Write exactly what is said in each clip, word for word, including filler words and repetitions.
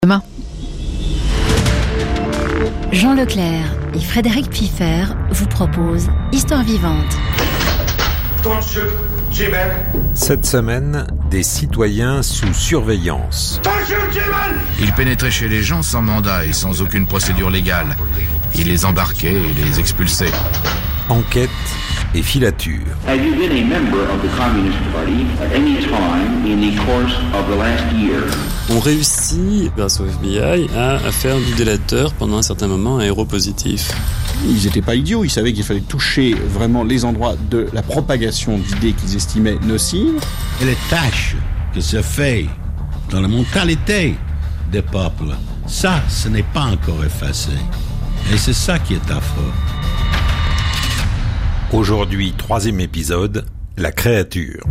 Demain. Jean Leclerc et Frédéric Piffer vous proposent Histoire vivante. Cette semaine, des citoyens sous surveillance. Il pénétrait chez les gens sans mandat et sans aucune procédure légale. Il les embarquait et les expulsait. Enquête et filature. Have you been a member of the Communist Party at any time in the course of the last year? On réussit, grâce au F B I, à, à faire du délateur pendant un certain moment un héros positif. Ils n'étaient pas idiots, ils savaient qu'il fallait toucher vraiment les endroits de la propagation d'idées qu'ils estimaient nocives. Et les tâches que ça fait dans la mentalité des peuples, ça, ce n'est pas encore effacé. Et c'est ça qui est affreux. Aujourd'hui, troisième épisode, la créature.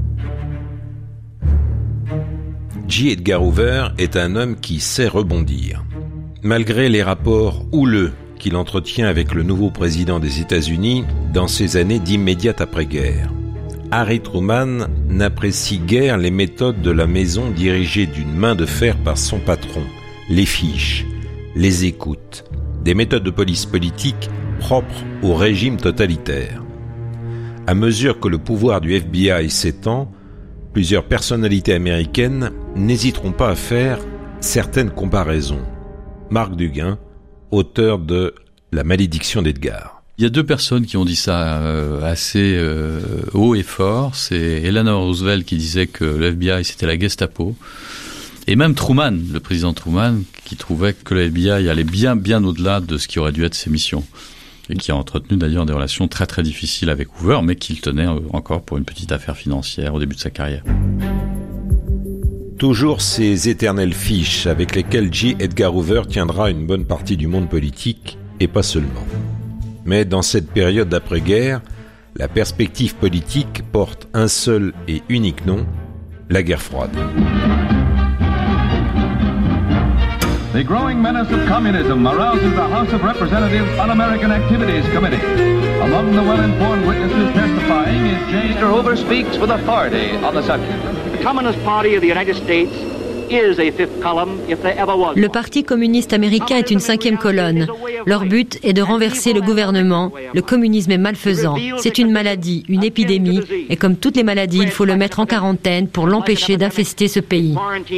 J. Edgar Hoover est un homme qui sait rebondir. Malgré les rapports houleux qu'il entretient avec le nouveau président des États-Unis dans ces années d'immédiate après-guerre, Harry Truman n'apprécie guère les méthodes de la maison dirigée d'une main de fer par son patron, les fiches, les écoutes, des méthodes de police politique propres au régime totalitaire. À mesure que le pouvoir du F B I s'étend, plusieurs personnalités américaines n'hésiteront pas à faire certaines comparaisons. Marc Duguin, auteur de La malédiction d'Edgar. Il y a deux personnes qui ont dit ça euh, assez euh, haut et fort. C'est Eleanor Roosevelt qui disait que le F B I c'était la Gestapo. Et même Truman, le président Truman, qui trouvait que le F B I allait bien, bien au-delà de ce qui aurait dû être ses missions. Et qui a entretenu d'ailleurs des relations très très difficiles avec Hoover, mais qu'il tenait encore pour une petite affaire financière au début de sa carrière. Toujours ces éternelles fiches avec lesquelles J. Edgar Hoover tiendra une bonne partie du monde politique, et pas seulement. Mais dans cette période d'après-guerre, la perspective politique porte un seul et unique nom, la guerre froide. The growing menace of communism arouses the House of Representatives Un-American Activities Committee. Among the well-informed witnesses testifying is J. Mister Hoover speaks with authority on the subject. The Communist Party of the United States is a fifth column if there ever was. Le Parti communiste américain est une cinquième colonne. Leur but est de renverser le gouvernement. Le communisme est malfaisant. C'est une maladie, une épidémie. Et comme toutes les maladies, il faut le mettre en quarantaine pour l'empêcher d'infester ce pays.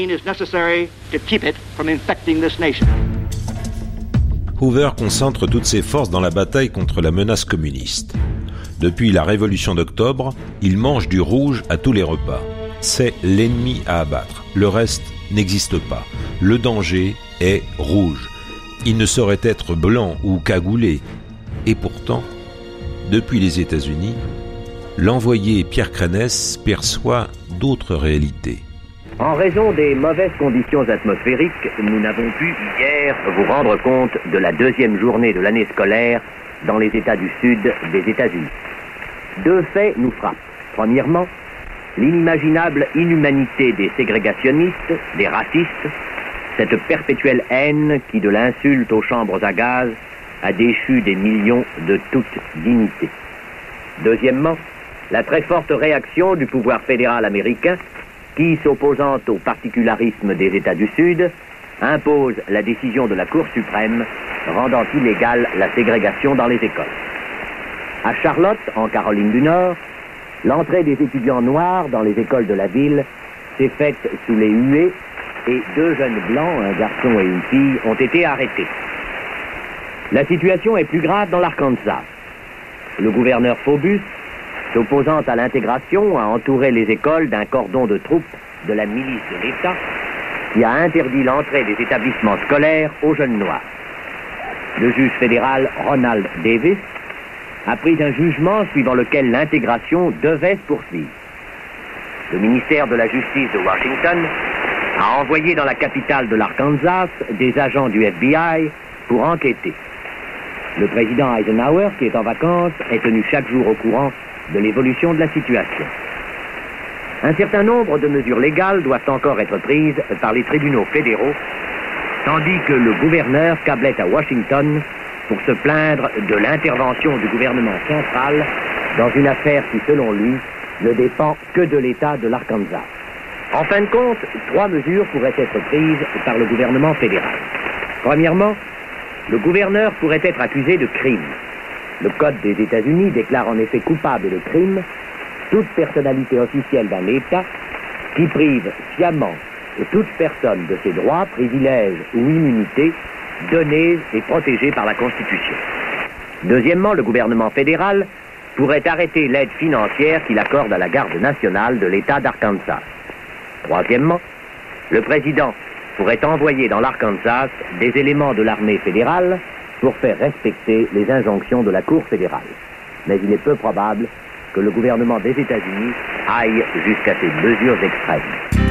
Hoover concentre toutes ses forces dans la bataille contre la menace communiste. Depuis la Révolution d'octobre, il mange du rouge à tous les repas. C'est l'ennemi à abattre. Le reste n'existe pas. Le danger est rouge. Il ne saurait être blanc ou cagoulé. Et pourtant, depuis les États-Unis, l'envoyé Pierre Crenesse perçoit d'autres réalités. En raison des mauvaises conditions atmosphériques, nous n'avons pu hier vous rendre compte de la deuxième journée de l'année scolaire dans les États du Sud des États-Unis. Deux faits nous frappent. Premièrement, l'inimaginable inhumanité des ségrégationnistes, des racistes, cette perpétuelle haine qui, de l'insulte aux chambres à gaz, a déchu des millions de toute dignité. Deuxièmement, la très forte réaction du pouvoir fédéral américain qui, s'opposant au particularisme des États du Sud, impose la décision de la Cour suprême rendant illégale la ségrégation dans les écoles. À Charlotte, en Caroline du Nord, l'entrée des étudiants noirs dans les écoles de la ville s'est faite sous les huées et deux jeunes blancs, un garçon et une fille, ont été arrêtés. La situation est plus grave dans l'Arkansas. Le gouverneur Phobus, s'opposant à l'intégration, a entouré les écoles d'un cordon de troupes de la milice de l'État qui a interdit l'entrée des établissements scolaires aux jeunes noirs. Le juge fédéral Ronald Davis a pris un jugement suivant lequel l'intégration devait se poursuivre. Le ministère de la Justice de Washington a envoyé dans la capitale de l'Arkansas des agents du F B I pour enquêter. Le président Eisenhower, qui est en vacances, est tenu chaque jour au courant de l'évolution de la situation. Un certain nombre de mesures légales doivent encore être prises par les tribunaux fédéraux, tandis que le gouverneur câblait à Washington pour se plaindre de l'intervention du gouvernement central dans une affaire qui, selon lui, ne dépend que de l'État de l'Arkansas. En fin de compte, trois mesures pourraient être prises par le gouvernement fédéral. Premièrement, le gouverneur pourrait être accusé de crime. Le Code des États-Unis déclare en effet coupable de crime toute personnalité officielle d'un État qui prive sciemment de toute personne de ses droits, privilèges ou immunités donnés et protégés par la Constitution. Deuxièmement, le gouvernement fédéral pourrait arrêter l'aide financière qu'il accorde à la garde nationale de l'État d'Arkansas. Troisièmement, le président pourrait envoyer dans l'Arkansas des éléments de l'armée fédérale pour faire respecter les injonctions de la Cour fédérale. Mais il est peu probable que le gouvernement des États-Unis aille jusqu'à ces mesures extrêmes.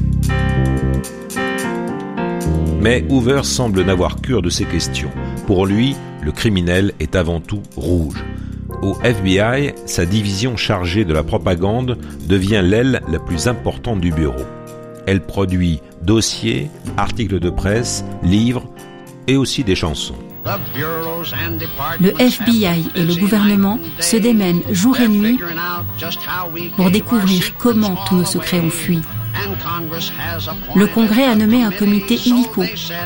Mais Hoover semble n'avoir cure de ces questions. Pour lui, le criminel est avant tout rouge. Au F B I, sa division chargée de la propagande devient l'aile la plus importante du bureau. Elle produit dossiers, articles de presse, livres et aussi des chansons. Le F B I et le gouvernement se démènent jour et nuit pour découvrir comment tous nos secrets ont fui. Le Congrès a nommé un comité illico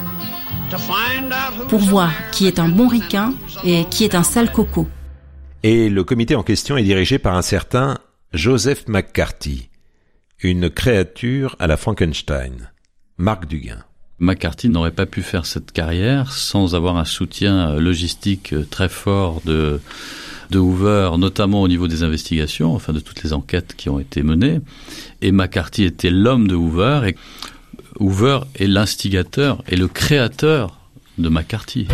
pour voir qui est un bon ricain et qui est un sale coco. Et le comité en question est dirigé par un certain Joseph McCarthy, une créature à la Frankenstein. Marc Duguin. McCarthy n'aurait pas pu faire cette carrière sans avoir un soutien logistique très fort de, de Hoover, notamment au niveau des investigations, enfin de toutes les enquêtes qui ont été menées. Et McCarthy était l'homme de Hoover, et Hoover est l'instigateur et le créateur de McCarthy.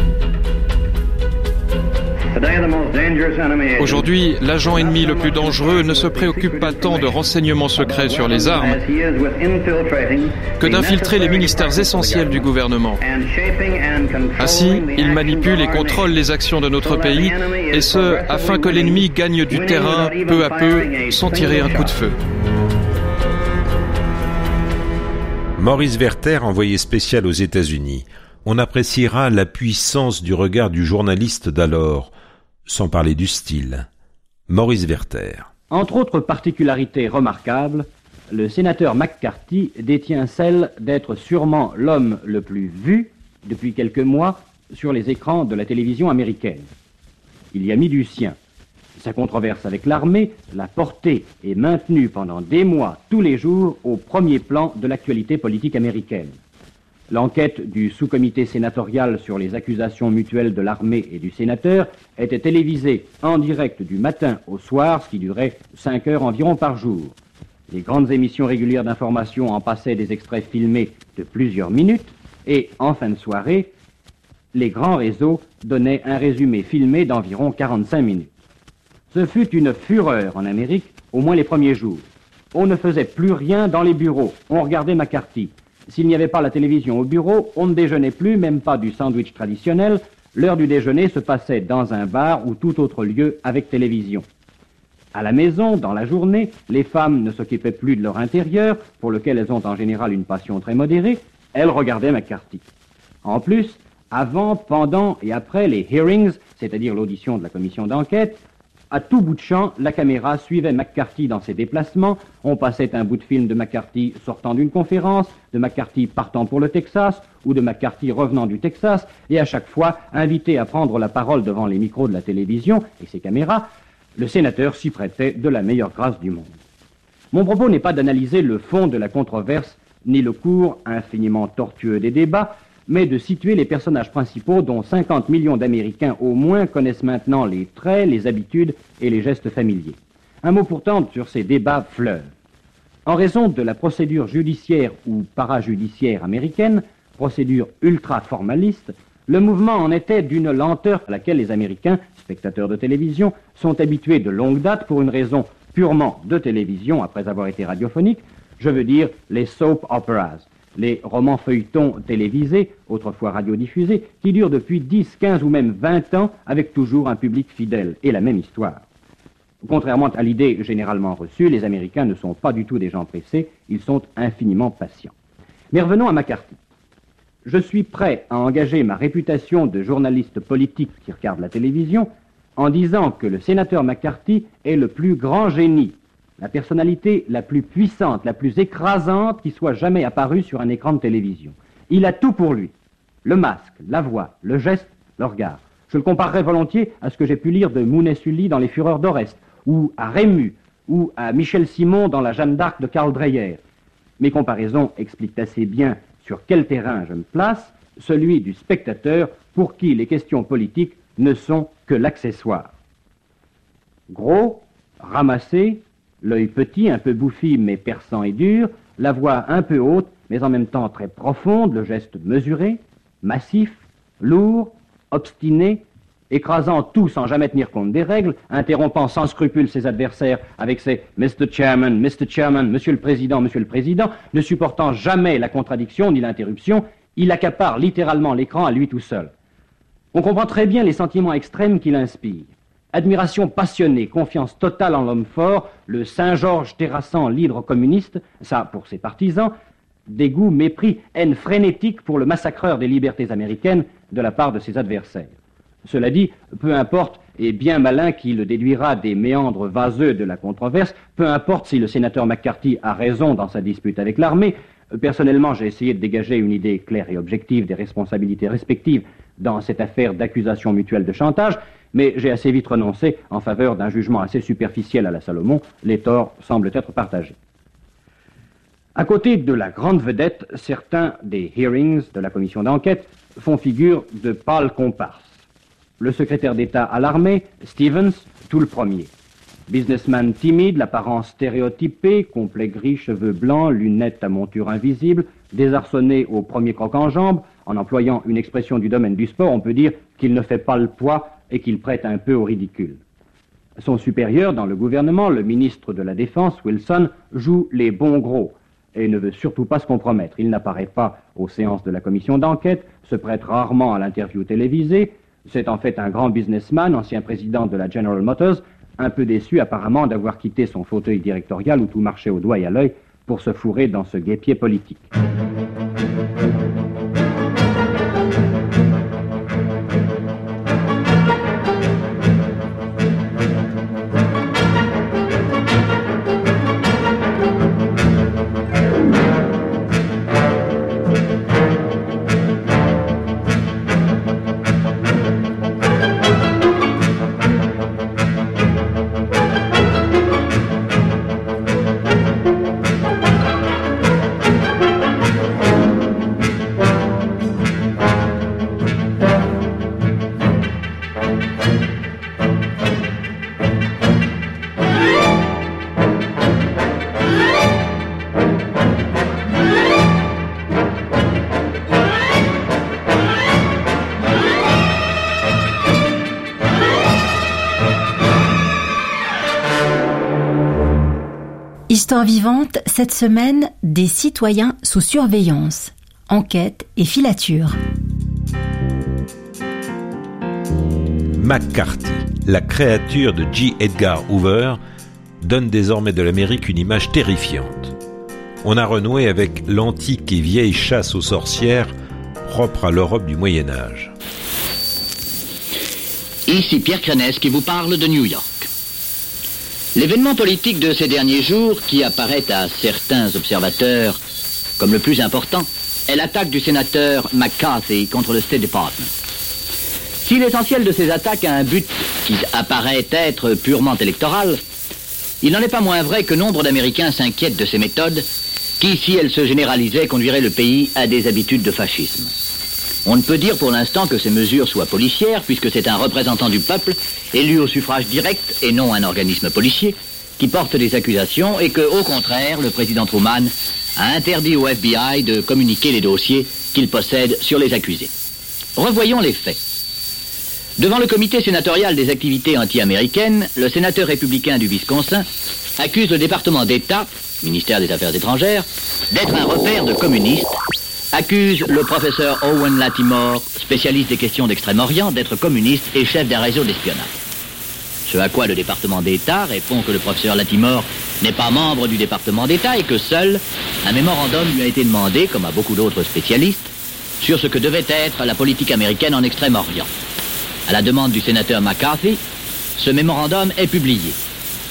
Aujourd'hui, l'agent ennemi le plus dangereux ne se préoccupe pas tant de renseignements secrets sur les armes que d'infiltrer les ministères essentiels du gouvernement. Ainsi, il manipule et contrôle les actions de notre pays, et ce, afin que l'ennemi gagne du terrain peu à peu, sans tirer un coup de feu. Maurice Werther, envoyé spécial aux États-Unis. On appréciera la puissance du regard du journaliste d'alors, sans parler du style. Maurice Werther. Entre autres particularités remarquables, le sénateur McCarthy détient celle d'être sûrement l'homme le plus vu depuis quelques mois sur les écrans de la télévision américaine. Il y a mis du sien. Sa controverse avec l'armée l'a porté et maintenu pendant des mois, tous les jours, au premier plan de l'actualité politique américaine. L'enquête du sous-comité sénatorial sur les accusations mutuelles de l'armée et du sénateur était télévisée en direct du matin au soir, ce qui durait cinq heures environ par jour. Les grandes émissions régulières d'information en passaient des extraits filmés de plusieurs minutes et, en fin de soirée, les grands réseaux donnaient un résumé filmé d'environ quarante-cinq minutes. Ce fut une fureur en Amérique, au moins les premiers jours. On ne faisait plus rien dans les bureaux, on regardait McCarthy. S'il n'y avait pas la télévision au bureau, on ne déjeunait plus, même pas du sandwich traditionnel. L'heure du déjeuner se passait dans un bar ou tout autre lieu avec télévision. À la maison, dans la journée, les femmes ne s'occupaient plus de leur intérieur, pour lequel elles ont en général une passion très modérée. Elles regardaient McCarthy. En plus, avant, pendant et après les hearings, c'est-à-dire l'audition de la commission d'enquête, à tout bout de champ, la caméra suivait McCarthy dans ses déplacements. On passait un bout de film de McCarthy sortant d'une conférence, de McCarthy partant pour le Texas, ou de McCarthy revenant du Texas, et à chaque fois, invité à prendre la parole devant les micros de la télévision et ses caméras, le sénateur s'y prêtait de la meilleure grâce du monde. Mon propos n'est pas d'analyser le fond de la controverse, ni le cours infiniment tortueux des débats, mais de situer les personnages principaux dont cinquante millions d'Américains au moins connaissent maintenant les traits, les habitudes et les gestes familiers. Un mot pourtant sur ces débats fleuves. En raison de la procédure judiciaire ou parajudiciaire américaine, procédure ultra-formaliste, le mouvement en était d'une lenteur à laquelle les Américains, spectateurs de télévision, sont habitués de longue date pour une raison purement de télévision après avoir été radiophonique, je veux dire les soap operas. Les romans feuilletons télévisés, autrefois radiodiffusés, qui durent depuis dix, quinze ou même vingt ans avec toujours un public fidèle et la même histoire. Contrairement à l'idée généralement reçue, les Américains ne sont pas du tout des gens pressés, ils sont infiniment patients. Mais revenons à McCarthy. Je suis prêt à engager ma réputation de journaliste politique qui regarde la télévision en disant que le sénateur McCarthy est le plus grand génie, la personnalité la plus puissante, la plus écrasante qui soit jamais apparue sur un écran de télévision. Il a tout pour lui. Le masque, la voix, le geste, le regard. Je le comparerais volontiers à ce que j'ai pu lire de Mounet Sully dans Les Fureurs d'Oreste, ou à Rému, ou à Michel Simon dans La Jeanne d'Arc de Karl Dreyer. Mes comparaisons expliquent assez bien sur quel terrain je me place, celui du spectateur pour qui les questions politiques ne sont que l'accessoire. Gros, ramassé, l'œil petit, un peu bouffi mais perçant et dur, la voix un peu haute mais en même temps très profonde, le geste mesuré, massif, lourd, obstiné, écrasant tout sans jamais tenir compte des règles, interrompant sans scrupule ses adversaires avec ses « Mister Chairman, Mister Chairman, Monsieur le Président, Monsieur le Président », ne supportant jamais la contradiction ni l'interruption, il accapare littéralement l'écran à lui tout seul. On comprend très bien les sentiments extrêmes qu'il inspire. Admiration passionnée, confiance totale en l'homme fort, le Saint-Georges terrassant l'hydre communiste, ça pour ses partisans, dégoût, mépris, haine frénétique pour le massacreur des libertés américaines de la part de ses adversaires. Cela dit, peu importe, et bien malin qui le déduira des méandres vaseux de la controverse, peu importe si le sénateur McCarthy a raison dans sa dispute avec l'armée, personnellement j'ai essayé de dégager une idée claire et objective des responsabilités respectives dans cette affaire d'accusation mutuelle de chantage, mais j'ai assez vite renoncé en faveur d'un jugement assez superficiel à la Salomon, les torts semblent être partagés. À côté de la grande vedette, certains des hearings de la commission d'enquête font figure de pâles comparses. Le secrétaire d'État à l'armée, Stevens, tout le premier. Businessman timide, l'apparence stéréotypée, complet gris, cheveux blancs, lunettes à monture invisible, désarçonné au premier croc en jambe, en employant une expression du domaine du sport, on peut dire qu'il ne fait pas le poids et qu'il prête un peu au ridicule. Son supérieur dans le gouvernement, le ministre de la Défense, Wilson, joue les bons gros et ne veut surtout pas se compromettre. Il n'apparaît pas aux séances de la commission d'enquête, se prête rarement à l'interview télévisée. C'est en fait un grand businessman, ancien président de la General Motors, un peu déçu apparemment d'avoir quitté son fauteuil directorial où tout marchait au doigt et à l'œil pour se fourrer dans ce guêpier politique. Histoire vivante, cette semaine, des citoyens sous surveillance, enquête et filature. McCarthy, la créature de J. Edgar Hoover, donne désormais de l'Amérique une image terrifiante. On a renoué avec l'antique et vieille chasse aux sorcières propre à l'Europe du Moyen-Âge. Ici Pierre Crenès qui vous parle de New York. L'événement politique de ces derniers jours, qui apparaît à certains observateurs comme le plus important, est l'attaque du sénateur McCarthy contre le State Department. Si l'essentiel de ces attaques a un but qui apparaît être purement électoral, il n'en est pas moins vrai que nombre d'Américains s'inquiètent de ces méthodes qui, si elles se généralisaient, conduiraient le pays à des habitudes de fascisme. On ne peut dire pour l'instant que ces mesures soient policières, puisque c'est un représentant du peuple, élu au suffrage direct et non un organisme policier, qui porte des accusations et que, au contraire, le président Truman a interdit au F B I de communiquer les dossiers qu'il possède sur les accusés. Revoyons les faits. Devant le comité sénatorial des activités anti-américaines, le sénateur républicain du Wisconsin accuse le département d'État, ministère des Affaires étrangères, d'être un repère de communistes, accuse le professeur Owen Lattimore, spécialiste des questions d'Extrême-Orient, d'être communiste et chef d'un réseau d'espionnage. Ce à quoi le département d'État répond que le professeur Lattimore n'est pas membre du département d'État et que seul un mémorandum lui a été demandé, comme à beaucoup d'autres spécialistes, sur ce que devait être la politique américaine en Extrême-Orient. À la demande du sénateur McCarthy, ce mémorandum est publié.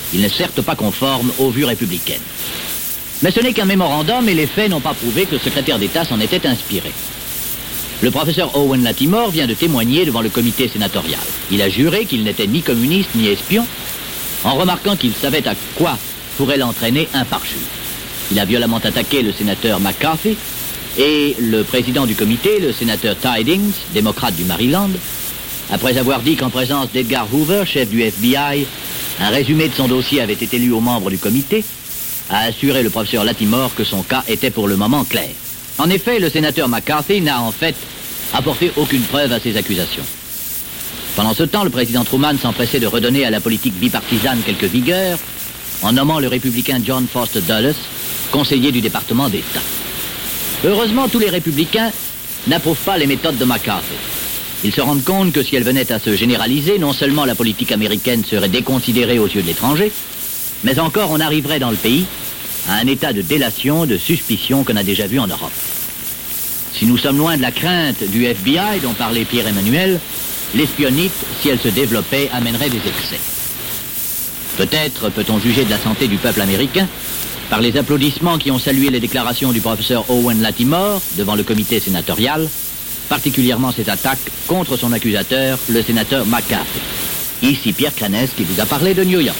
Il n'est certes pas conforme aux vues républicaines. Mais ce n'est qu'un mémorandum et les faits n'ont pas prouvé que le secrétaire d'État s'en était inspiré. Le professeur Owen Lattimore vient de témoigner devant le comité sénatorial. Il a juré qu'il n'était ni communiste ni espion, en remarquant qu'il savait à quoi pourrait l'entraîner un parjure. Il a violemment attaqué le sénateur McCarthy et le président du comité, le sénateur Tidings, démocrate du Maryland, après avoir dit qu'en présence d'Edgar Hoover, chef du F B I, un résumé de son dossier avait été lu aux membres du comité, a assuré le professeur Lattimore que son cas était pour le moment clair. En effet, le sénateur McCarthy n'a en fait apporté aucune preuve à ces accusations. Pendant ce temps, le président Truman s'empressait de redonner à la politique bipartisane quelques vigueurs en nommant le républicain John Foster Dulles conseiller du département d'État. Heureusement, tous les républicains n'approuvent pas les méthodes de McCarthy. Ils se rendent compte que si elles venaient à se généraliser, non seulement la politique américaine serait déconsidérée aux yeux de l'étranger, mais encore on arriverait dans le pays à un état de délation, de suspicion qu'on a déjà vu en Europe. Si nous sommes loin de la crainte du F B I dont parlait Pierre-Emmanuel, l'espionnite, si elle se développait, amènerait des excès. Peut-être peut-on juger de la santé du peuple américain par les applaudissements qui ont salué les déclarations du professeur Owen Lattimore devant le comité sénatorial, particulièrement ses attaques contre son accusateur, le sénateur McCarthy. Ici Pierre Cranès qui vous a parlé de New York.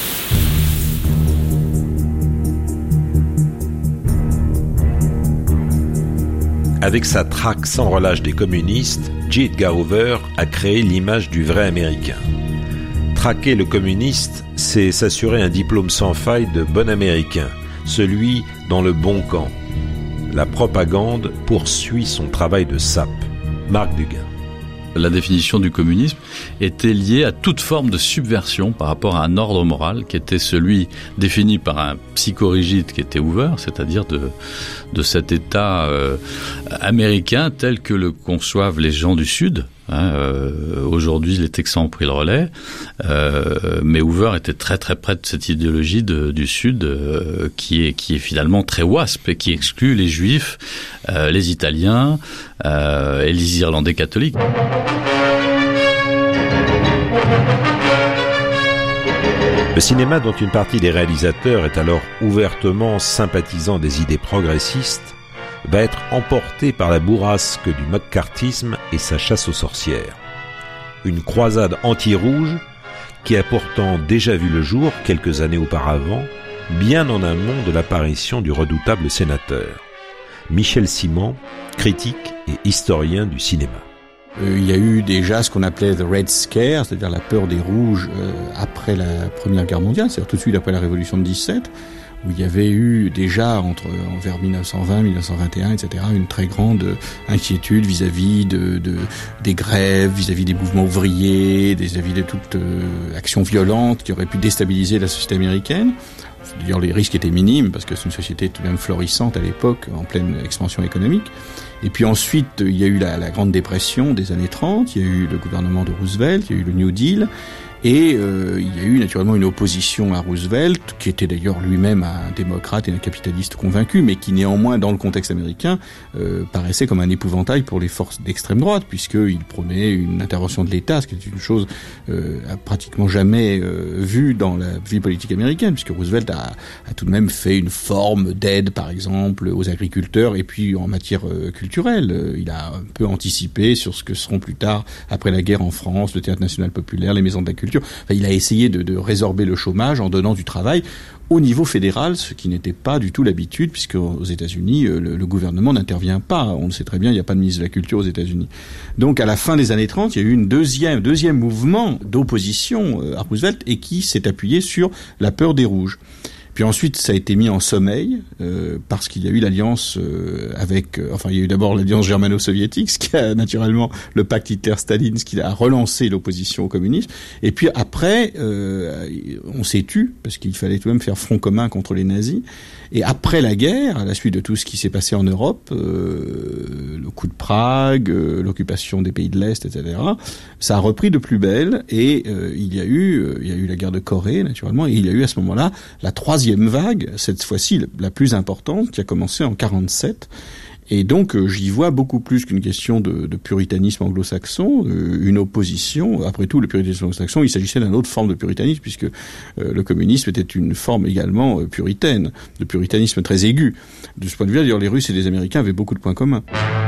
Avec sa traque sans relâche des communistes, J. Edgar Hoover a créé l'image du vrai Américain. Traquer le communiste, c'est s'assurer un diplôme sans faille de bon Américain, celui dans le bon camp. La propagande poursuit son travail de sape. Marc Duguin. La définition du communisme était liée à toute forme de subversion par rapport à un ordre moral qui était celui défini par un psychorigide qui était Hoover, c'est-à-dire de, de cet État euh, américain tel que le conçoivent les gens du Sud. Hein, euh, aujourd'hui, les Texans ont pris le relais, euh, mais Hoover était très très près de cette idéologie de, du Sud euh, qui est qui est finalement très wasp et qui exclut les Juifs, euh, les Italiens euh, et les Irlandais catholiques. Le cinéma, dont une partie des réalisateurs est alors ouvertement sympathisant des idées progressistes, va être emporté par la bourrasque du McCarthyisme et sa chasse aux sorcières. Une croisade anti-rouge qui a pourtant déjà vu le jour quelques années auparavant, bien en amont de l'apparition du redoutable sénateur. Michel Simon, critique et historien du cinéma. Euh, il y a eu déjà ce qu'on appelait the Red Scare, c'est-à-dire la peur des rouges euh, après la Première Guerre mondiale, c'est-à-dire tout de suite après la Révolution de dix-sept, où il y avait eu déjà, entre vers mille neuf cent vingt, mille neuf cent vingt et un, et cetera, une très grande inquiétude vis-à-vis de, de des grèves, vis-à-vis des mouvements ouvriers, vis-à-vis de toute euh, action violente qui aurait pu déstabiliser la société américaine. D'ailleurs, les risques étaient minimes, parce que c'est une société tout de même florissante à l'époque, en pleine expansion économique. Et puis ensuite, il y a eu la, la Grande Dépression des années trente, il y a eu le gouvernement de Roosevelt, il y a eu le New Deal, et euh, il y a eu naturellement une opposition à Roosevelt, qui était d'ailleurs lui-même un démocrate et un capitaliste convaincu, mais qui néanmoins, dans le contexte américain, euh, paraissait comme un épouvantail pour les forces d'extrême droite, puisqu'il prônait une intervention de l'État, ce qui est une chose euh, pratiquement jamais euh, vue dans la vie politique américaine, puisque Roosevelt a, a tout de même fait une forme d'aide, par exemple, aux agriculteurs, et puis en matière euh, culturelle. Euh, il a un peu anticipé sur ce que seront plus tard, après la guerre en France, le Théâtre national populaire, les maisons de la culture. Enfin, il a essayé de, de résorber le chômage en donnant du travail au niveau fédéral, ce qui n'était pas du tout l'habitude, puisque aux États-Unis, le, le gouvernement n'intervient pas. On le sait très bien, il n'y a pas de ministre de la Culture aux États-Unis. Donc, à la fin des années trente, il y a eu une deuxième, deuxième mouvement d'opposition à Roosevelt et qui s'est appuyé sur la peur des Rouges. Puis ensuite, ça a été mis en sommeil euh, parce qu'il y a eu l'alliance euh, avec... Euh, enfin, il y a eu d'abord l'alliance germano-soviétique, ce qui a naturellement le pacte Hitler-Staline, ce qui a relancé l'opposition au communisme. Et puis après, euh, on s'est tu, parce qu'il fallait tout de même faire front commun contre les nazis. Et après la guerre, à la suite de tout ce qui s'est passé en Europe, euh, le coup de Prague, euh, l'occupation des pays de l'Est, et cetera, ça a repris de plus belle. Et euh, il y a eu, euh, il y a eu la guerre de Corée, naturellement, et il y a eu à ce moment-là la troisième vague, cette fois-ci la plus importante, qui a commencé en quarante-sept Et donc, euh, j'y vois beaucoup plus qu'une question de, de puritanisme anglo-saxon, euh, une opposition. Après tout, le puritanisme anglo-saxon, il s'agissait d'une autre forme de puritanisme, puisque euh, le communisme était une forme également euh, puritaine, de puritanisme très aigu. De ce point de vue-là, d'ailleurs, les Russes et les Américains avaient beaucoup de points communs.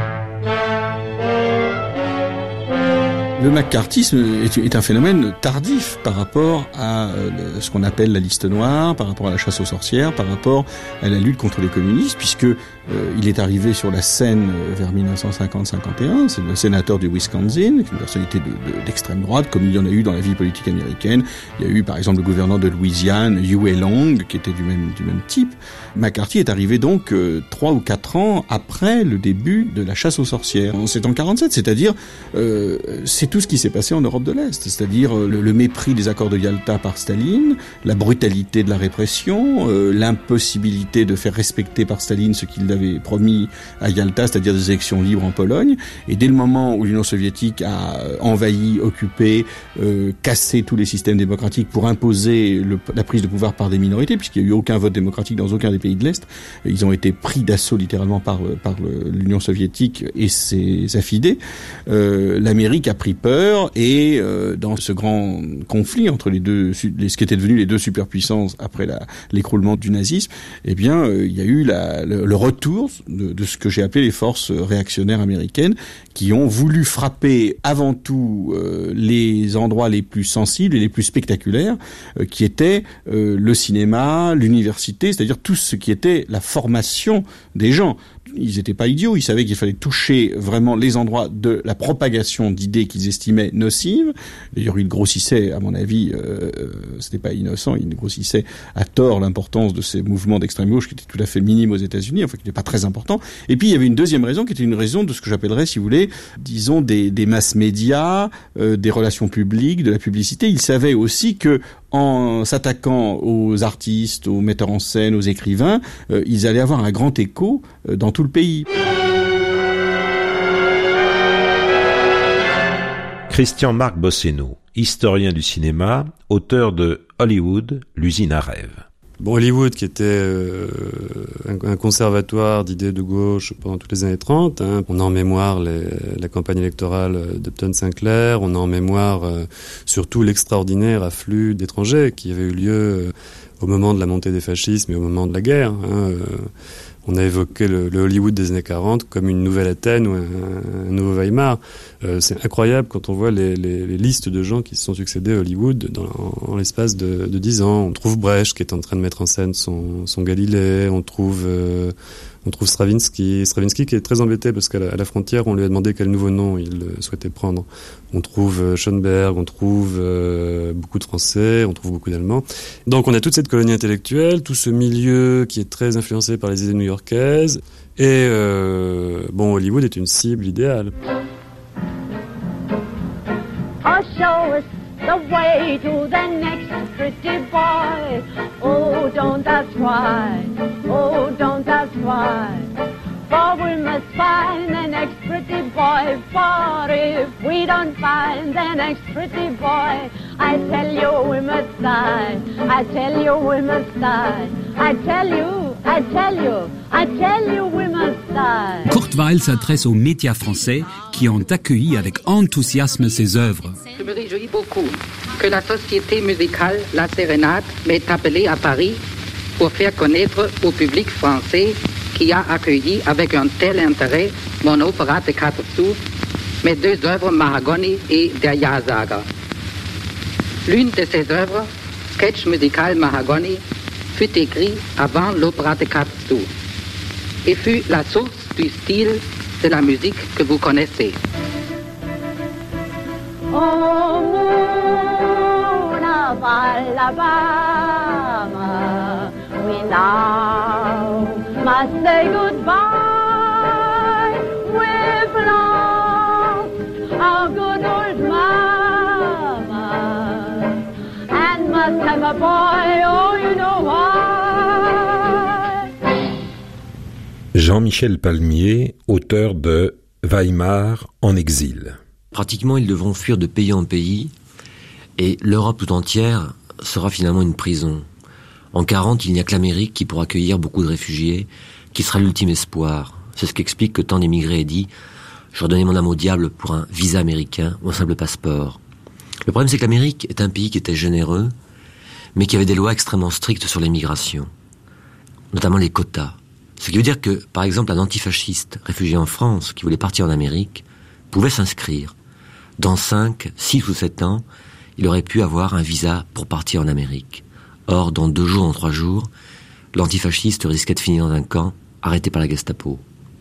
Le maccarthyisme est un phénomène tardif par rapport à ce qu'on appelle la liste noire, par rapport à la chasse aux sorcières, par rapport à la lutte contre les communistes, puisque euh, il est arrivé sur la scène vers dix-neuf cent cinquante cinquante et un. C'est le sénateur du Wisconsin, une personnalité de, de, d'extrême droite, comme il y en a eu dans la vie politique américaine. Il y a eu par exemple le gouverneur de Louisiane, Huey Long, qui était du même du même type. McCarthy est arrivé donc euh, trois ou quatre ans après le début de la chasse aux sorcières. C'est en quarante-sept, c'est-à-dire euh, c'est tout ce qui s'est passé en Europe de l'Est, c'est-à-dire le, le mépris des accords de Yalta par Staline, la brutalité de la répression, euh, l'impossibilité de faire respecter par Staline ce qu'il avait promis à Yalta, c'est-à-dire des élections libres en Pologne. Et dès le moment où l'Union soviétique a envahi, occupé, euh, cassé tous les systèmes démocratiques pour imposer le, la prise de pouvoir par des minorités, puisqu'il n'y a eu aucun vote démocratique dans aucun des pays de l'Est, ils ont été pris d'assaut littéralement par, par le, l'Union soviétique et ses affidés, euh, l'Amérique a pris peur et euh, dans ce grand conflit entre les deux, les, ce qui étaient devenus les deux superpuissances après la, l'écroulement du nazisme, eh bien, euh, il y a eu la, le, le retour de, de ce que j'ai appelé les forces réactionnaires américaines qui ont voulu frapper avant tout euh, les endroits les plus sensibles et les plus spectaculaires, euh, qui étaient euh, le cinéma, l'université, c'est-à-dire tout ce qui était la formation des gens. Ils n'étaient pas idiots, ils savaient qu'il fallait toucher vraiment les endroits de la propagation d'idées qu'ils estimaient nocives. D'ailleurs, ils grossissaient, à mon avis, euh, c'était pas innocent, ils grossissaient à tort l'importance de ces mouvements d'extrême gauche qui étaient tout à fait minimes aux États-Unis, enfin qui n'étaient pas très importants. Et puis il y avait une deuxième raison qui était une raison de ce que j'appellerais, si vous voulez, disons des, des masses médias, euh, des relations publiques, de la publicité. Ils savaient aussi que en s'attaquant aux artistes, aux metteurs en scène, aux écrivains, euh, ils allaient avoir un grand écho euh, dans tout le pays. Christian Marc Bosseno, historien du cinéma, auteur de Hollywood, l'usine à rêves. Bon, Hollywood, qui était euh, un, un conservatoire d'idées de gauche pendant toutes les années trente. Hein. On a en mémoire les, la campagne électorale d'Upton Sinclair. On a en mémoire euh, surtout l'extraordinaire afflux d'étrangers qui avait eu lieu euh, au moment de la montée des fascismes et au moment de la guerre. Hein. Euh, on a évoqué le, le Hollywood des années quarante comme une nouvelle Athènes ou un, un nouveau Weimar. Euh, c'est incroyable quand on voit les, les, les listes de gens qui se sont succédés à Hollywood dans, en, en l'espace de, de dix ans. On trouve Brecht qui est en train de mettre en scène son, son Galilée. On trouve, euh, on trouve Stravinsky. Stravinsky qui est très embêté parce qu'à la, à la frontière, on lui a demandé quel nouveau nom il souhaitait prendre. On trouve euh, Schoenberg, on trouve euh, beaucoup de Français, on trouve beaucoup d'Allemands. Donc on a toute cette colonie intellectuelle, tout ce milieu qui est très influencé par les idées new-yorkaises. Et euh, bon, Hollywood est une cible idéale. Oh, show us the way to the next pretty boy. Oh, don't ask why. Oh, don't ask why. For we must find the next pretty boy. For if we don't find the next pretty boy, I tell you we must die. I tell you we must die. I tell you, I tell you, I tell you we must die. Kurt Weill s'adresse aux médias français qui ont accueilli avec enthousiasme ses œuvres. Je me réjouis beaucoup que la société musicale La Sérénade m'ait appelé à Paris pour faire connaître au public français qui a accueilli avec un tel intérêt mon opéra de quatre sous, mes deux œuvres Mahagoni et Der Ja-Sager. L'une de ces œuvres, sketch musical Mahagoni, fut écrite avant l'opéra de quatre sous et fut la source du style de la musique que vous connaissez. Oh, moon of Alabama, we now must say goodbye. We've lost our good old mama and must have a boy, oh, you know why. Jean-Michel Palmier, auteur de Weimar en exil. Pratiquement, ils devront fuir de pays en pays, et l'Europe tout entière sera finalement une prison. En quarante, il n'y a que l'Amérique qui pourra accueillir beaucoup de réfugiés, qui sera l'ultime espoir. C'est ce qui explique que tant d'émigrés aient dit « J'aurais donné mon âme au diable pour un visa américain ou un simple passeport ». Le problème, c'est que l'Amérique est un pays qui était généreux, mais qui avait des lois extrêmement strictes sur l'immigration, notamment les quotas. Ce qui veut dire que, par exemple, un antifasciste réfugié en France qui voulait partir en Amérique pouvait s'inscrire. Dans cinq, six ou sept ans, il aurait pu avoir un visa pour partir en Amérique. Or, dans deux jours, dans trois jours, l'antifasciste risquait de finir dans un camp, arrêté par la Gestapo.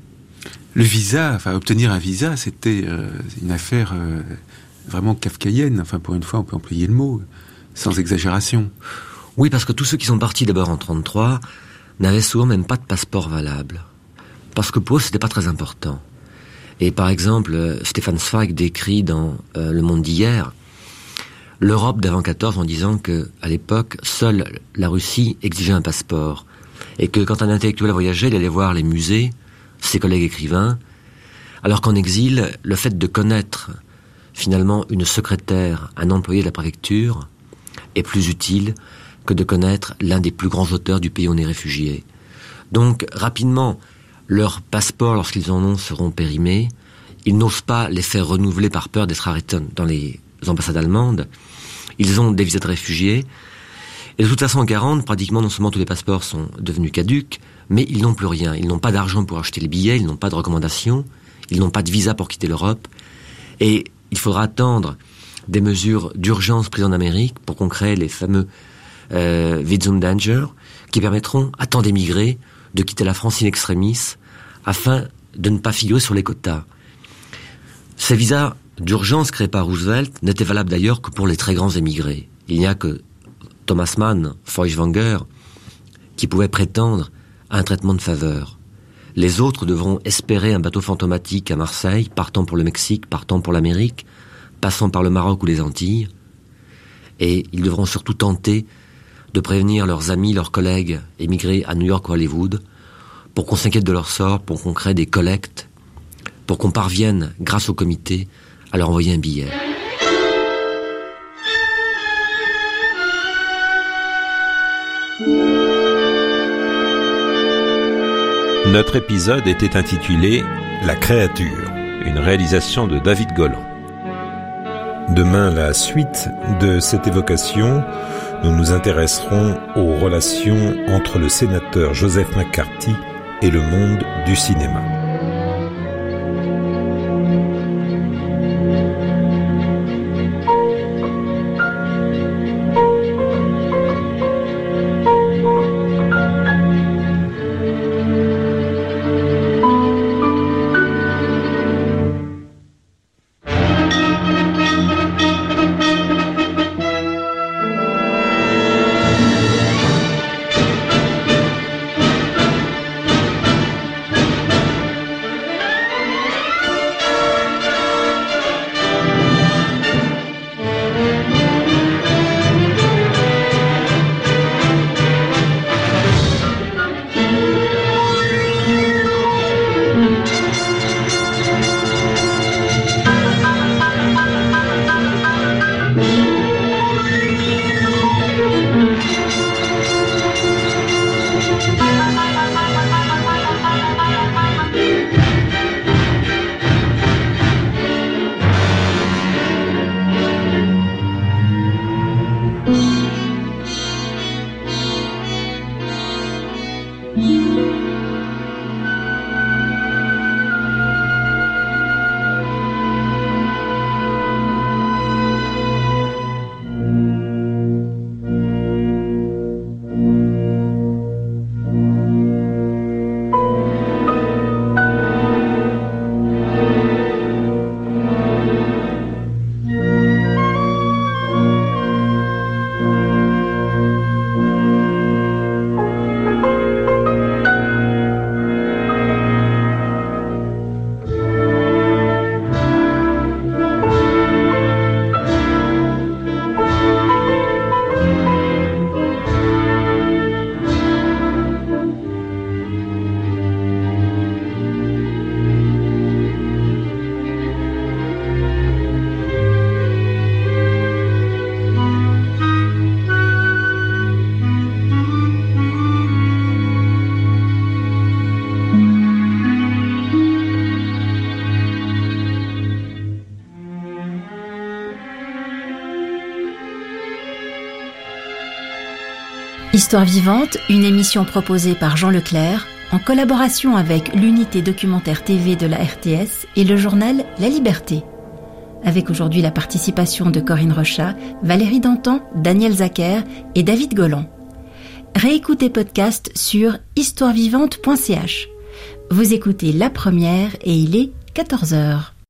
Le visa, enfin obtenir un visa, c'était euh, une affaire euh, vraiment kafkaïenne. Enfin, pour une fois, on peut employer le mot, sans exagération. Oui, parce que tous ceux qui sont partis d'abord en trente-trois n'avaient souvent même pas de passeport valable. Parce que pour eux, c'était pas très important. Et par exemple, Stefan Zweig décrit dans euh, Le Monde d'hier l'Europe d'avant quatorze en disant que, à l'époque, seule la Russie exigeait un passeport. Et que quand un intellectuel voyageait, il allait voir les musées, ses collègues écrivains, alors qu'en exil, le fait de connaître finalement une secrétaire, un employé de la préfecture, est plus utile que de connaître l'un des plus grands auteurs du pays où on est réfugié. Donc, rapidement, leurs passeports, lorsqu'ils en ont, seront périmés. Ils n'osent pas les faire renouveler par peur d'être arrêtés dans les ambassades allemandes. Ils ont des visas de réfugiés. Et de toute façon, en quarante, pratiquement, non seulement tous les passeports sont devenus caducs, mais ils n'ont plus rien. Ils n'ont pas d'argent pour acheter les billets, ils n'ont pas de recommandations, ils n'ont pas de visa pour quitter l'Europe. Et il faudra attendre des mesures d'urgence prises en Amérique pour qu'on crée les fameux euh, Visum Danger, qui permettront à tant d'émigrés de quitter la France in extremis, afin de ne pas figurer sur les quotas. Ces visas d'urgence créés par Roosevelt n'étaient valables d'ailleurs que pour les très grands émigrés. Il n'y a que Thomas Mann, Feuchtwanger, qui pouvaient prétendre à un traitement de faveur. Les autres devront espérer un bateau fantomatique à Marseille, partant pour le Mexique, partant pour l'Amérique, passant par le Maroc ou les Antilles. Et ils devront surtout tenter de prévenir leurs amis, leurs collègues émigrés à New York ou Hollywood, pour qu'on s'inquiète de leur sort, pour qu'on crée des collectes, pour qu'on parvienne, grâce au comité, à leur envoyer un billet. Notre épisode était intitulé « La créature », une réalisation de David Golan. Demain, la suite de cette évocation, nous nous intéresserons aux relations entre le sénateur Joseph McCarthy et le monde du cinéma. Histoire vivante, une émission proposée par Jean Leclerc en collaboration avec l'unité documentaire T V de la R T S et le journal La Liberté. Avec aujourd'hui la participation de Corinne Rochat, Valérie Dantan, Daniel Zacher et David Golan. Réécoutez podcast sur histoire vivante point c h. Vous écoutez La Première et il est quatorze heures.